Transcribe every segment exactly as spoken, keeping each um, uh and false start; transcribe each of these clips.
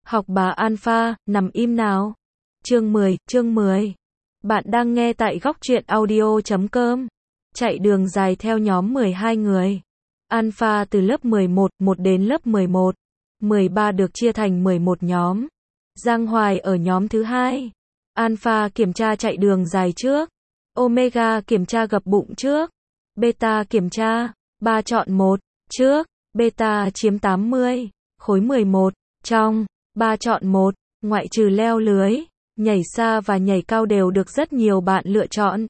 Học bà Alpha, nằm im nào. Chương mười, chương mười. Bạn đang nghe tại góc truyện audio chấm com. Chạy đường dài theo nhóm mười hai người. Alpha từ lớp mười một, một đến lớp mười một. mười ba được chia thành mười một nhóm. Giang Hoài ở nhóm thứ hai. Alpha kiểm tra chạy đường dài trước. Omega kiểm tra gập bụng trước. Beta kiểm tra. ba chọn một. Trước. Beta chiếm tám mươi. Khối mười một. Trong. ba chọn một. Ngoại trừ leo lưới, nhảy xa và nhảy cao đều được rất nhiều bạn lựa chọn.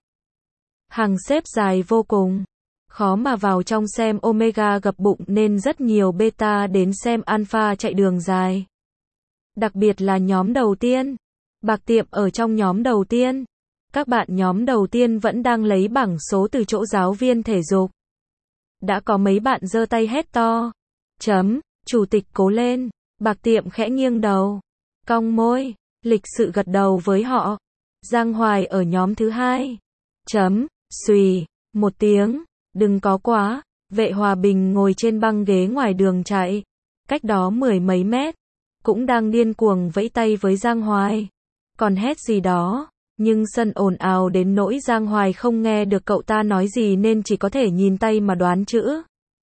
Hàng xếp dài vô cùng. Khó mà vào trong xem Omega gập bụng nên rất nhiều beta đến xem Alpha chạy đường dài. Đặc biệt là nhóm đầu tiên. Bạc Tiệm ở trong nhóm đầu tiên. Các bạn nhóm đầu tiên vẫn đang lấy bảng số từ chỗ giáo viên thể dục. Đã có mấy bạn giơ tay hét to. Chấm, chủ tịch cố lên. Bạc Tiệm khẽ nghiêng đầu. Cong môi. Lịch sự gật đầu với họ. Giang Hoài ở nhóm thứ hai. Chấm, xùy, một tiếng. Đừng có quá. Vệ Hòa Bình ngồi trên băng ghế ngoài đường chạy. Cách đó mười mấy mét. Cũng đang điên cuồng vẫy tay với Giang Hoài. Còn hét gì đó. Nhưng sân ồn ào đến nỗi Giang Hoài không nghe được cậu ta nói gì nên chỉ có thể nhìn tay mà đoán chữ.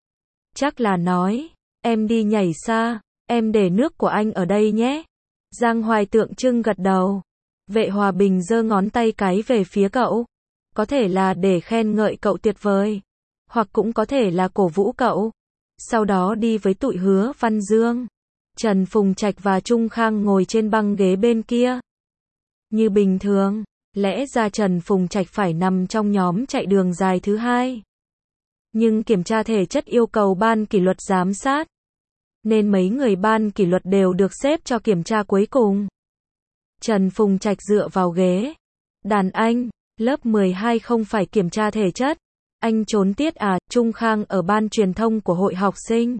Chắc là nói. Em đi nhảy xa. Em để nước của anh ở đây nhé. Giang Hoài tượng trưng gật đầu. Vệ Hòa Bình giơ ngón tay cái về phía cậu. Có thể là để khen ngợi cậu tuyệt vời. Hoặc cũng có thể là cổ vũ cậu. Sau đó đi với tụi Hứa Văn Dương. Trần Phùng Trạch và Trung Khang ngồi trên băng ghế bên kia. Như bình thường, lẽ ra Trần Phùng Trạch phải nằm trong nhóm chạy đường dài thứ hai. Nhưng kiểm tra thể chất yêu cầu ban kỷ luật giám sát. Nên mấy người ban kỷ luật đều được xếp cho kiểm tra cuối cùng. Trần Phùng Trạch dựa vào ghế. Đàn anh, lớp mười hai không phải kiểm tra thể chất. Anh trốn tiết à? Trung Khang ở ban truyền thông của hội học sinh.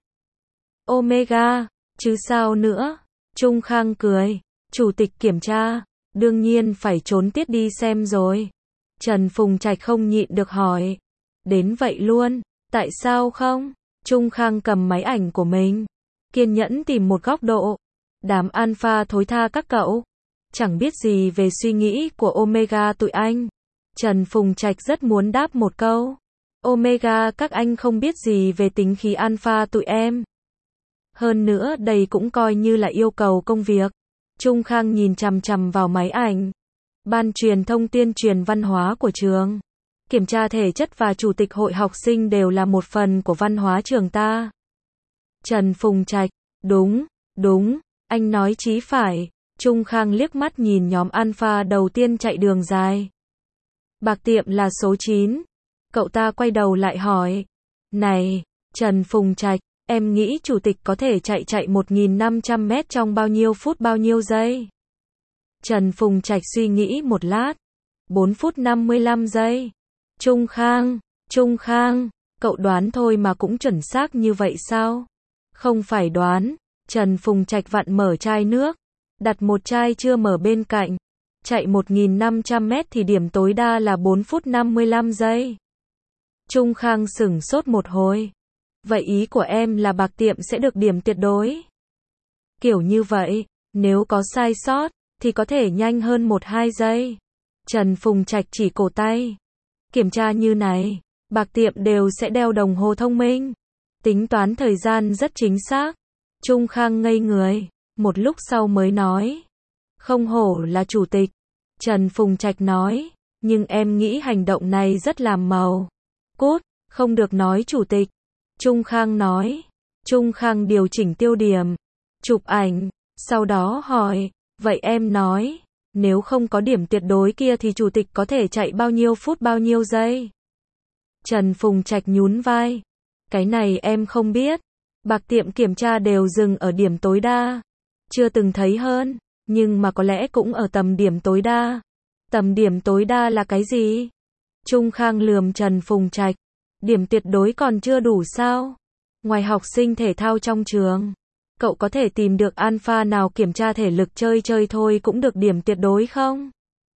Omega, chứ sao nữa? Trung Khang cười. Chủ tịch kiểm tra, đương nhiên phải trốn tiết đi xem rồi. Trần Phùng Trạch không nhịn được hỏi. Đến vậy luôn, tại sao không? Trung Khang cầm máy ảnh của mình. Kiên nhẫn tìm một góc độ. Đám Alpha thối tha các cậu. Chẳng biết gì về suy nghĩ của Omega tụi anh. Trần Phùng Trạch rất muốn đáp một câu. Omega các anh không biết gì về tính khí Alpha tụi em. Hơn nữa đây cũng coi như là yêu cầu công việc. Trung Khang nhìn chằm chằm vào máy ảnh. Ban truyền thông tuyên truyền văn hóa của trường. Kiểm tra thể chất và chủ tịch hội học sinh đều là một phần của văn hóa trường ta. Trần Phùng Trạch, đúng, đúng, anh nói chí phải. Trung Khang liếc mắt nhìn nhóm Alpha đầu tiên chạy đường dài. Bạc Tiệm là số chín. Cậu ta quay đầu lại hỏi. Này, Trần Phùng Trạch, em nghĩ chủ tịch có thể chạy chạy một nghìn năm trăm mét trong bao nhiêu phút bao nhiêu giây? Trần Phùng Trạch suy nghĩ một lát. bốn phút năm mươi lăm giây. Trung Khang, Trung Khang, cậu đoán thôi mà cũng chuẩn xác như vậy sao? Không phải đoán. Trần Phùng Trạch vặn mở chai nước. Đặt một chai chưa mở bên cạnh. Chạy một nghìn năm trăm mét thì điểm tối đa là bốn phút năm mươi lăm giây. Trung Khang sửng sốt một hồi. Vậy ý của em là Bạc Tiệm sẽ được điểm tuyệt đối? Kiểu như vậy, nếu có sai sót, thì có thể nhanh hơn một hai giây. Trần Phùng Trạch chỉ cổ tay. Kiểm tra như này, Bạc Tiệm đều sẽ đeo đồng hồ thông minh. Tính toán thời gian rất chính xác. Trung Khang ngây người. Một lúc sau mới nói. Không hổ là chủ tịch. Trần Phùng Trạch nói. Nhưng em nghĩ hành động này rất làm màu. Cút, không được nói chủ tịch. Trung Khang nói. Trung Khang điều chỉnh tiêu điểm. Chụp ảnh. Sau đó hỏi. Vậy em nói. Nếu không có điểm tuyệt đối kia thì chủ tịch có thể chạy bao nhiêu phút bao nhiêu giây? Trần Phùng Trạch nhún vai. Cái này em không biết. Bạc Tiệm kiểm tra đều dừng ở điểm tối đa. Chưa từng thấy hơn. Nhưng mà có lẽ cũng ở tầm điểm tối đa. Tầm điểm tối đa là cái gì? Trung Khang lườm Trần Phùng Trạch. Điểm tuyệt đối còn chưa đủ sao? Ngoài học sinh thể thao trong trường, cậu có thể tìm được Alpha nào kiểm tra thể lực chơi chơi thôi cũng được điểm tuyệt đối không?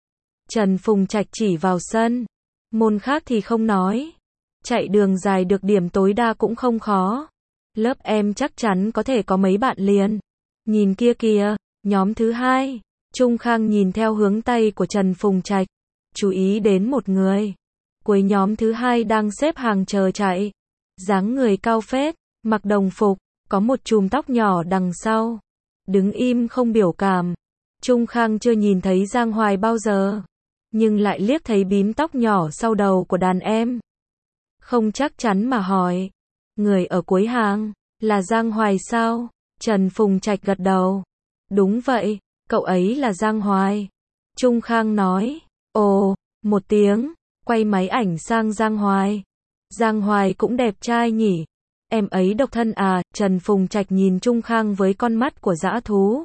Trần Phùng Trạch chỉ vào sân. Môn khác thì không nói. Chạy đường dài được điểm tối đa cũng không khó. Lớp em chắc chắn có thể có mấy bạn liền. Nhìn kia kìa, Nhóm thứ hai. Trung Khang nhìn theo hướng tay của Trần Phùng Trạch, chú ý đến một người. Cuối nhóm thứ hai đang xếp hàng chờ chạy. Dáng người cao phết, mặc đồng phục, có một chùm tóc nhỏ đằng sau. Đứng im không biểu cảm. Trung Khang chưa nhìn thấy Giang Hoài bao giờ, nhưng lại liếc thấy bím tóc nhỏ sau đầu của đàn em. Không chắc chắn mà hỏi, người ở cuối hàng, là Giang Hoài sao? Trần Phùng Trạch gật đầu. Đúng vậy, cậu ấy là Giang Hoài. Trung Khang nói. Ồ, một tiếng, quay máy ảnh sang Giang Hoài. Giang Hoài cũng đẹp trai nhỉ? Em ấy độc thân à? Trần Phùng Trạch nhìn Trung Khang với con mắt của dã thú.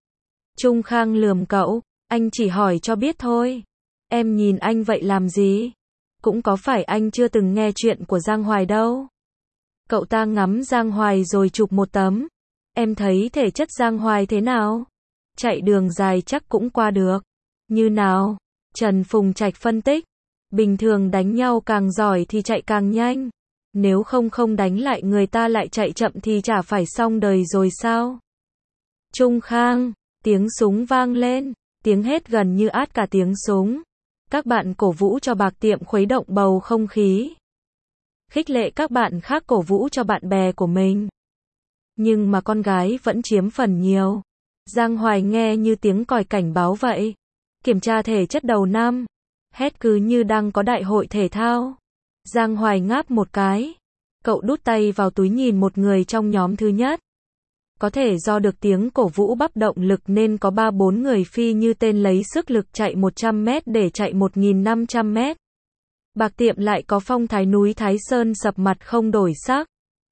Trung Khang lườm cậu, anh chỉ hỏi cho biết thôi. Em nhìn anh vậy làm gì? Cũng có phải anh chưa từng nghe chuyện của Giang Hoài đâu. Cậu ta ngắm Giang Hoài rồi chụp một tấm. Em thấy thể chất Giang Hoài thế nào? Chạy đường dài chắc cũng qua được. Như nào? Trần Phùng Trạch phân tích. Bình thường đánh nhau càng giỏi thì chạy càng nhanh. Nếu không không đánh lại người ta lại chạy chậm thì chả phải xong đời rồi sao? Trung Khang, tiếng súng vang lên, tiếng hét gần như át cả tiếng súng. Các bạn cổ vũ cho Bạc Tiệm khuấy động bầu không khí. Khích lệ các bạn khác cổ vũ cho bạn bè của mình. Nhưng mà con gái vẫn chiếm phần nhiều. Giang Hoài nghe như tiếng còi cảnh báo vậy. Kiểm tra thể chất đầu năm. Hét cứ như đang có đại hội thể thao. Giang Hoài ngáp một cái. Cậu đút tay vào túi nhìn một người trong nhóm thứ nhất. Có thể do được tiếng cổ vũ bắp động lực nên có ba bốn người phi như tên lấy sức lực chạy một trăm mét để chạy một nghìn năm trăm mét. Bạc Tiệm lại có phong thái núi Thái Sơn sập mặt không đổi sắc.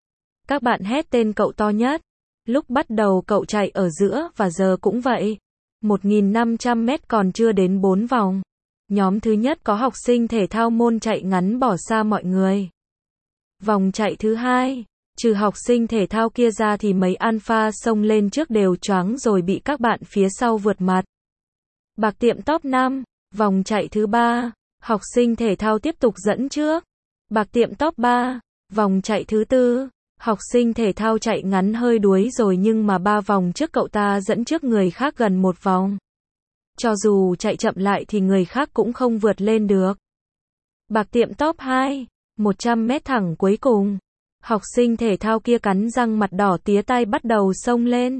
Các bạn hét tên cậu to nhất. Lúc bắt đầu cậu chạy ở giữa và giờ cũng vậy. một nghìn năm trăm mét còn chưa đến bốn vòng. Nhóm thứ nhất có học sinh thể thao môn chạy ngắn bỏ xa mọi người. Vòng chạy thứ hai, trừ học sinh thể thao kia ra thì mấy alpha xông lên trước đều choáng rồi bị các bạn phía sau vượt mặt. Bạc Tiệm top năm, vòng chạy thứ ba, học sinh thể thao tiếp tục dẫn trước. Bạc Tiệm top ba, vòng chạy thứ tư, học sinh thể thao chạy ngắn hơi đuối rồi nhưng mà ba vòng trước cậu ta dẫn trước người khác gần một vòng. Cho dù chạy chậm lại thì người khác cũng không vượt lên được. Bạc Tiệm top hai, một trăm mét thẳng cuối cùng. Học sinh thể thao kia cắn răng mặt đỏ tía tai bắt đầu xông lên.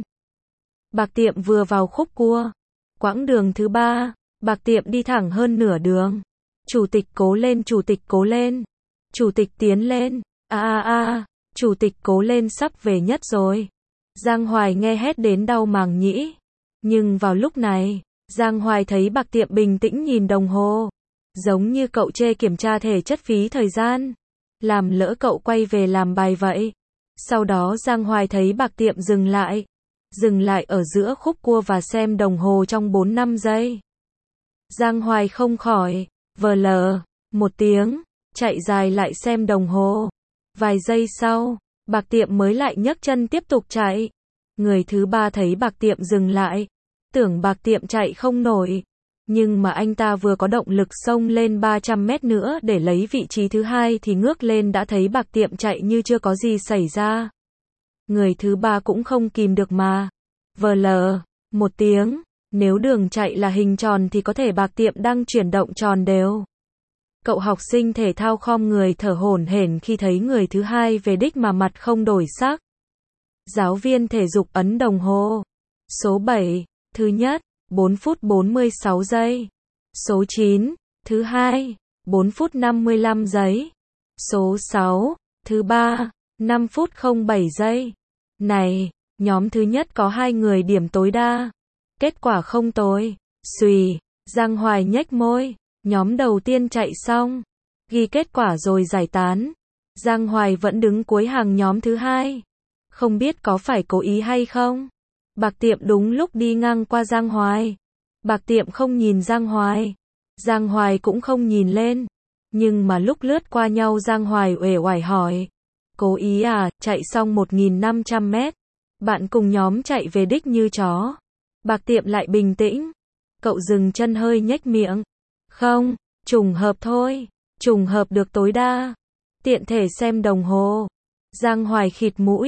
Bạc Tiệm vừa vào khúc cua. Quãng đường thứ ba, Bạc Tiệm đi thẳng hơn nửa đường. Chủ tịch cố lên, chủ tịch cố lên. Chủ tịch tiến lên. A a a, chủ tịch cố lên sắp về nhất rồi. Giang Hoài nghe hét đến đau màng nhĩ. Nhưng vào lúc này, Giang Hoài thấy Bạc Tiệm bình tĩnh nhìn đồng hồ. Giống như cậu chê kiểm tra thể chất phí thời gian. Làm lỡ cậu quay về làm bài vậy. Sau đó Giang Hoài thấy Bạc Tiệm dừng lại. Dừng lại ở giữa khúc cua và xem đồng hồ trong bốn năm giây. Giang Hoài không khỏi, vờ lờ, một tiếng, chạy dài lại xem đồng hồ. Vài giây sau, Bạc Tiệm mới lại nhấc chân tiếp tục chạy. Người thứ ba thấy Bạc Tiệm dừng lại. Tưởng Bạc Tiệm chạy không nổi. Nhưng mà anh ta vừa có động lực xông lên ba trăm mét nữa để lấy vị trí thứ hai thì ngước lên đã thấy Bạc Tiệm chạy như chưa có gì xảy ra. Người thứ ba cũng không kìm được mà. Vờ lờ, một tiếng, nếu đường chạy là hình tròn thì có thể Bạc Tiệm đang chuyển động tròn đều. Cậu học sinh thể thao khom người thở hổn hển khi thấy người thứ hai về đích mà mặt không đổi sắc. Giáo viên thể dục ấn đồng hồ. Số bảy, thứ nhất, bốn phút bốn mươi sáu giây. Số chín, thứ hai, bốn phút năm mươi lăm giây. Số sáu, thứ ba, năm phút không bảy giây. Này, nhóm thứ nhất có hai người điểm tối đa. Kết quả không tồi. Xùy, Giang Hoài nhếch môi. Nhóm đầu tiên chạy xong. Ghi kết quả rồi giải tán. Giang Hoài vẫn đứng cuối hàng nhóm thứ hai. Không biết có phải cố ý hay không? Bạc Tiệm đúng lúc đi ngang qua Giang Hoài. Bạc Tiệm không nhìn Giang Hoài. Giang Hoài cũng không nhìn lên. Nhưng mà lúc lướt qua nhau Giang Hoài uể oải hỏi. Cố ý à, chạy xong một nghìn năm trăm mét. Bạn cùng nhóm chạy về đích như chó. Bạc Tiệm lại bình tĩnh. Cậu dừng chân hơi nhếch miệng. Không, trùng hợp thôi. Trùng hợp được tối đa. Tiện thể xem đồng hồ. Giang Hoài khịt mũi.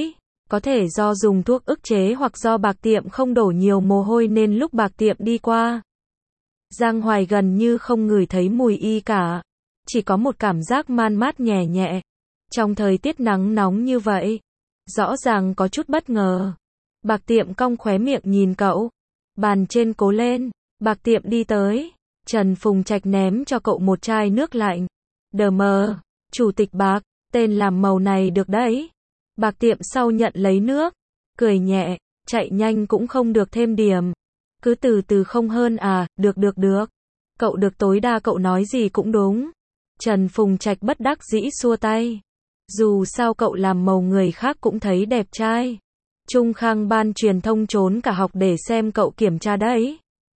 Có thể do dùng thuốc ức chế hoặc do Bạc Tiệm không đổ nhiều mồ hôi nên lúc Bạc Tiệm đi qua, Giang Hoài gần như không ngửi thấy mùi y cả. Chỉ có một cảm giác man mát nhẹ nhẹ. Trong thời tiết nắng nóng như vậy, rõ ràng có chút bất ngờ. Bạc Tiệm cong khóe miệng nhìn cậu. Bàn trên cố lên. Bạc Tiệm đi tới. Trần Phùng Trạch ném cho cậu một chai nước lạnh. Đờ mờ, Chủ tịch Bạc, tên làm màu này được đấy. Bạc Tiệm sau nhận lấy nước. Cười nhẹ, chạy nhanh cũng không được thêm điểm. Cứ từ từ không hơn à, được được được. Cậu được tối đa cậu nói gì cũng đúng. Trần Phùng Trạch bất đắc dĩ xua tay. Dù sao cậu làm màu người khác cũng thấy đẹp trai. Trung Khang ban truyền thông trốn cả học để xem cậu kiểm tra đấy.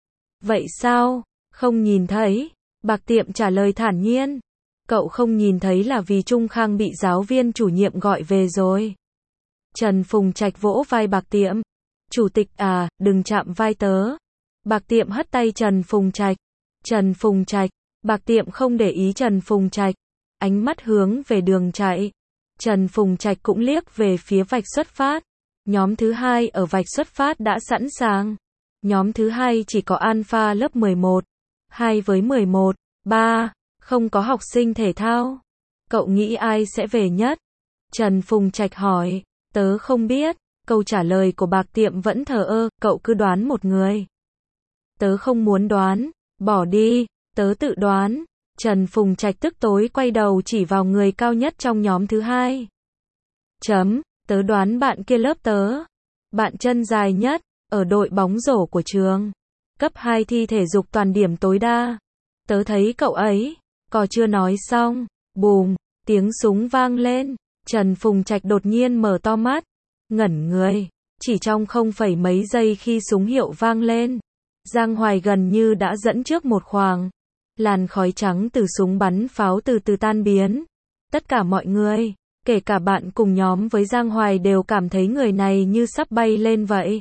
Vậy sao? Không nhìn thấy. Bạc Tiệm trả lời thản nhiên. Cậu không nhìn thấy là vì Trung Khang bị giáo viên chủ nhiệm gọi về rồi. Trần Phùng Trạch vỗ vai Bạc Tiệm. Chủ tịch à, đừng chạm vai tớ. Bạc Tiệm hất tay Trần Phùng Trạch. Trần Phùng Trạch. Bạc Tiệm không để ý Trần Phùng Trạch. Ánh mắt hướng về đường chạy. Trần Phùng Trạch cũng liếc về phía vạch xuất phát. Nhóm thứ hai ở vạch xuất phát đã sẵn sàng. Nhóm thứ hai chỉ có Alpha lớp mười một. hai với mười một. ba. Không có học sinh thể thao. Cậu nghĩ ai sẽ về nhất? Trần Phùng Trạch hỏi. Tớ không biết. Câu trả lời của Bạc Tiệm vẫn thờ ơ. Cậu cứ đoán một người. Tớ không muốn đoán. Bỏ đi. Tớ tự đoán. Trần Phùng Trạch tức tối quay đầu chỉ vào người cao nhất trong nhóm thứ hai. Chấm. Tớ đoán bạn kia lớp tớ. Bạn chân dài nhất. Ở đội bóng rổ của trường. Cấp hai thi thể dục toàn điểm tối đa. Tớ thấy cậu ấy. Còn chưa nói xong. Bùm. Tiếng súng vang lên. Trần Phùng Trạch đột nhiên mở to mắt. Ngẩn người. Chỉ trong không phẩy mấy giây khi súng hiệu vang lên. Giang Hoài gần như đã dẫn trước một khoảng. Làn khói trắng từ súng bắn pháo từ từ tan biến. Tất cả mọi người, kể cả bạn cùng nhóm với Giang Hoài đều cảm thấy người này như sắp bay lên vậy.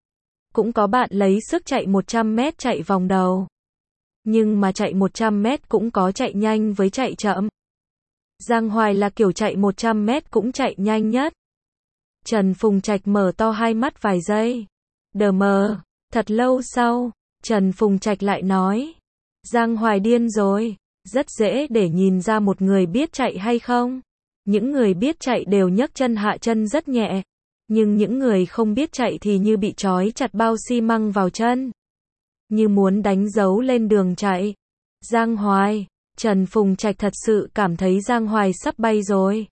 Cũng có bạn lấy sức chạy một trăm mét chạy vòng đầu. Nhưng mà chạy một trăm mét cũng có chạy nhanh với chạy chậm. Giang Hoài là kiểu chạy một trăm mét cũng chạy nhanh nhất. Trần Phùng Trạch mở to hai mắt vài giây. Đờ mờ, thật lâu sau, Trần Phùng Trạch lại nói. Giang Hoài điên rồi. Rất dễ để nhìn ra một người biết chạy hay không. Những người biết chạy đều nhấc chân hạ chân rất nhẹ. Nhưng những người không biết chạy thì như bị trói chặt bao xi măng vào chân. Như muốn đánh dấu lên đường chạy. Giang Hoài. Trần Phùng Trạch thật sự cảm thấy Giang Hoài sắp bay rồi.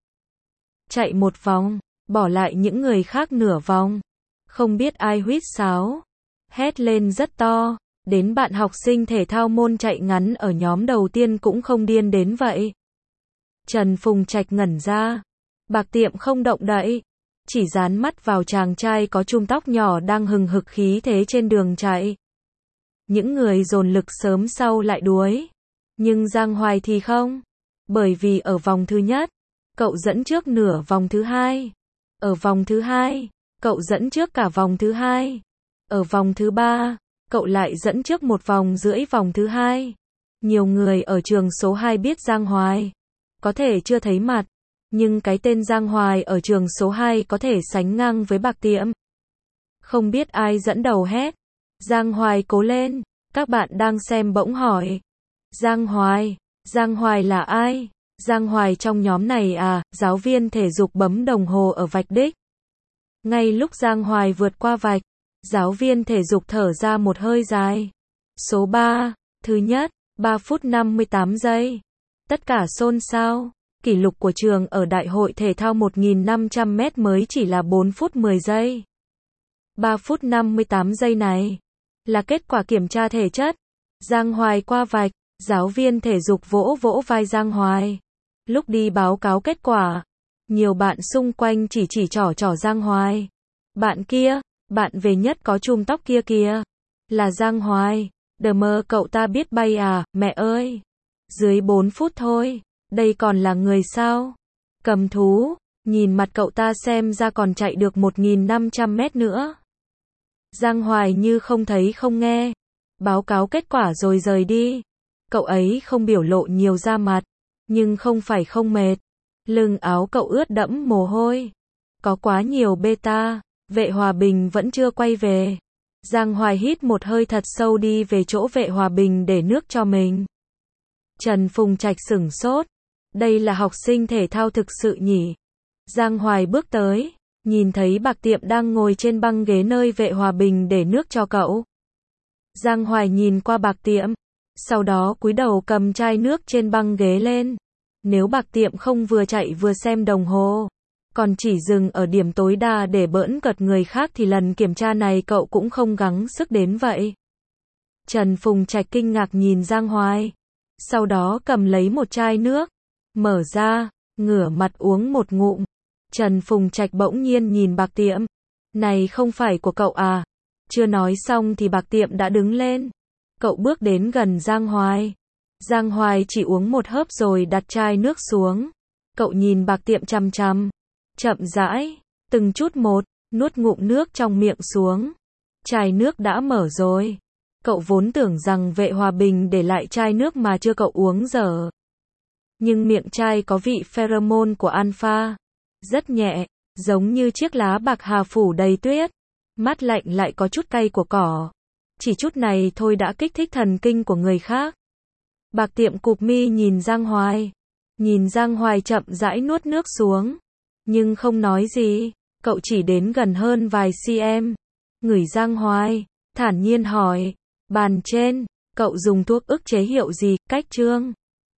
Chạy một vòng. Bỏ lại những người khác nửa vòng. Không biết ai huýt sáo. Hét lên rất to. Đến bạn học sinh thể thao môn chạy ngắn ở nhóm đầu tiên cũng không điên đến vậy. Trần Phùng Trạch ngẩn ra. Bạc Tiệm không động đậy. Chỉ dán mắt vào chàng trai có chùm tóc nhỏ đang hừng hực khí thế trên đường chạy. Những người dồn lực sớm sau lại đuối. Nhưng Giang Hoài thì không. Bởi vì ở vòng thứ nhất, cậu dẫn trước nửa vòng thứ hai. Ở vòng thứ hai, cậu dẫn trước cả vòng thứ hai. Ở vòng thứ ba, cậu lại dẫn trước một vòng rưỡi vòng thứ hai. Nhiều người ở trường số hai biết Giang Hoài. Có thể chưa thấy mặt. Nhưng cái tên Giang Hoài ở trường số hai có thể sánh ngang với Bạc Tiệm. Không biết ai dẫn đầu hét. Giang Hoài cố lên. Các bạn đang xem bỗng hỏi. Giang Hoài. Giang Hoài là ai? Giang Hoài trong nhóm này à? Giáo viên thể dục bấm đồng hồ ở vạch đích. Ngay lúc Giang Hoài vượt qua vạch, giáo viên thể dục thở ra một hơi dài. Số ba. Thứ nhất. ba phút năm mươi tám giây. Tất cả xôn xao. Kỷ lục của trường ở Đại hội thể thao một nghìn năm trăm mét mới chỉ là bốn phút mười giây. ba phút năm mươi tám giây này là kết quả kiểm tra thể chất. Giang Hoài qua vạch, giáo viên thể dục vỗ vỗ vai Giang Hoài. Lúc đi báo cáo kết quả, nhiều bạn xung quanh chỉ chỉ trỏ trỏ Giang Hoài. Bạn kia, bạn về nhất có chùm tóc kia kìa, là Giang Hoài. Đờ mơ cậu ta biết bay à, mẹ ơi. Dưới bốn phút thôi. Đây còn là người sao? Cầm thú, nhìn mặt cậu ta xem ra còn chạy được một nghìn năm trăm mét nữa. Giang Hoài như không thấy không nghe. Báo cáo kết quả rồi rời đi. Cậu ấy không biểu lộ nhiều da mặt, nhưng không phải không mệt. Lưng áo cậu ướt đẫm mồ hôi. Có quá nhiều beta, vệ hòa bình vẫn chưa quay về. Giang Hoài hít một hơi thật sâu đi về chỗ vệ hòa bình để nước cho mình. Trần Phùng Trạch sửng sốt. Đây là học sinh thể thao thực sự nhỉ? Giang Hoài bước tới, nhìn thấy Bạc Tiệm đang ngồi trên băng ghế nơi vệ hòa bình để nước cho cậu. Giang Hoài nhìn qua Bạc Tiệm, sau đó cúi đầu cầm chai nước trên băng ghế lên. Nếu Bạc Tiệm không vừa chạy vừa xem đồng hồ, còn chỉ dừng ở điểm tối đa để bỡn cợt người khác thì lần kiểm tra này cậu cũng không gắng sức đến vậy. Trần Phùng Trạch kinh ngạc nhìn Giang Hoài, sau đó cầm lấy một chai nước, mở ra, ngửa mặt uống một ngụm. Trần Phùng Trạch bỗng nhiên nhìn Bạc Tiệm. Này không phải của cậu à? Chưa nói xong thì Bạc Tiệm đã đứng lên. Cậu bước đến gần Giang Hoài. Giang Hoài chỉ uống một hớp rồi đặt chai nước xuống. Cậu nhìn Bạc Tiệm chằm chằm, chậm rãi, từng chút một, nuốt ngụm nước trong miệng xuống. Chai nước đã mở rồi. Cậu vốn tưởng rằng vệ hòa bình để lại chai nước mà chưa cậu uống dở. Nhưng miệng chai có vị pheromone của alpha. Rất nhẹ, giống như chiếc lá bạc hà phủ đầy tuyết. Mát lạnh lại có chút cay của cỏ. Chỉ chút này thôi đã kích thích thần kinh của người khác. Bạc Tiệm cụp mi nhìn Giang Hoài. Nhìn Giang Hoài chậm rãi nuốt nước xuống. Nhưng không nói gì. Cậu chỉ đến gần hơn vài cm. Ngửi Giang Hoài, thản nhiên hỏi. Bàn trên, cậu dùng thuốc ức chế hiệu gì, cách chương?